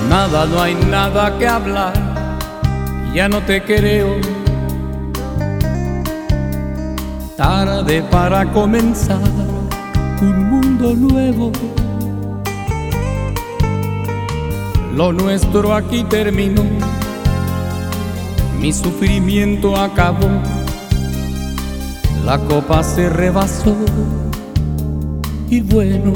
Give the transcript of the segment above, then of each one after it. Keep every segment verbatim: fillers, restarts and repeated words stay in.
Nada, no hay nada que hablar, ya no te creo. Tarde para comenzar un mundo nuevo. Lo nuestro aquí terminó, mi sufrimiento acabó, la copa se rebasó y bueno,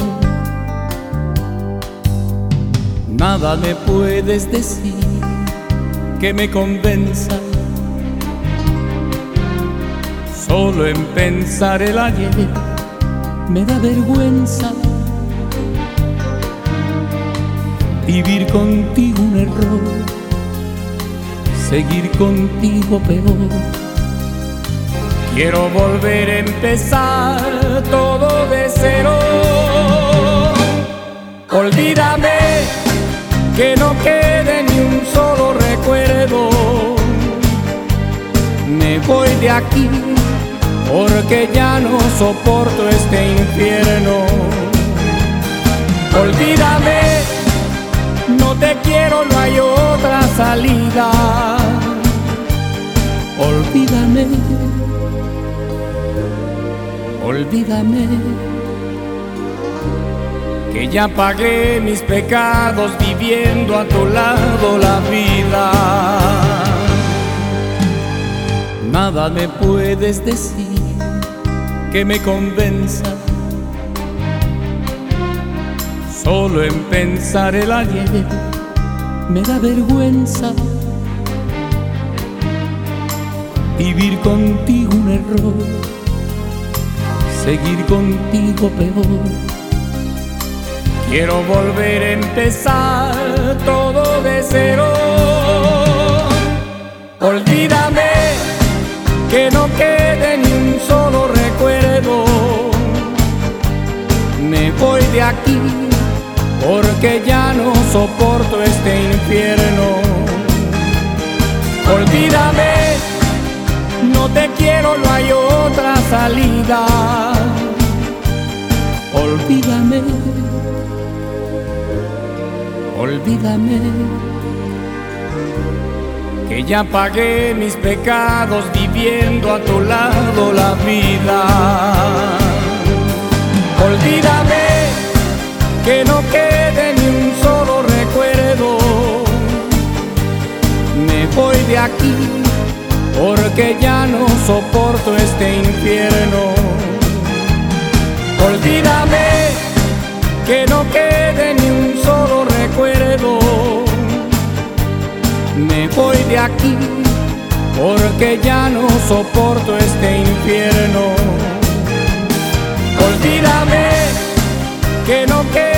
nada me puedes decir que me convenza. Solo en pensar el ayer me da vergüenza. Vivir contigo un error, seguir contigo peor. Quiero volver a empezar todo de cero. Olvídame, que no quede ni un solo recuerdo. Me voy de aquí porque ya no soporto este infierno. Olvídame, no te quiero, no hay otra salida. Olvídame, olvídame, que ya pagué mis pecados viviendo a tu lado la vida. Nada me puedes decir que me convenza. Solo en pensar el ayer me da vergüenza. Vivir contigo un error, seguir contigo peor. Quiero volver a empezar todo de cero. Olvídame, que no quede ni un solo recuerdo. Me voy de aquí porque ya no soporto este infierno. Olvídame, no te quiero, no hay otra salida. Olvídame, olvídame, que ya pagué mis pecados viviendo a tu lado la vida. Olvídame, que no quede ni un solo recuerdo. Me voy de aquí porque ya no soporto este infierno. Olvídame, que no quede ni un solo recuerdo. Me voy de aquí porque ya no soporto este infierno. Olvídame, que no quede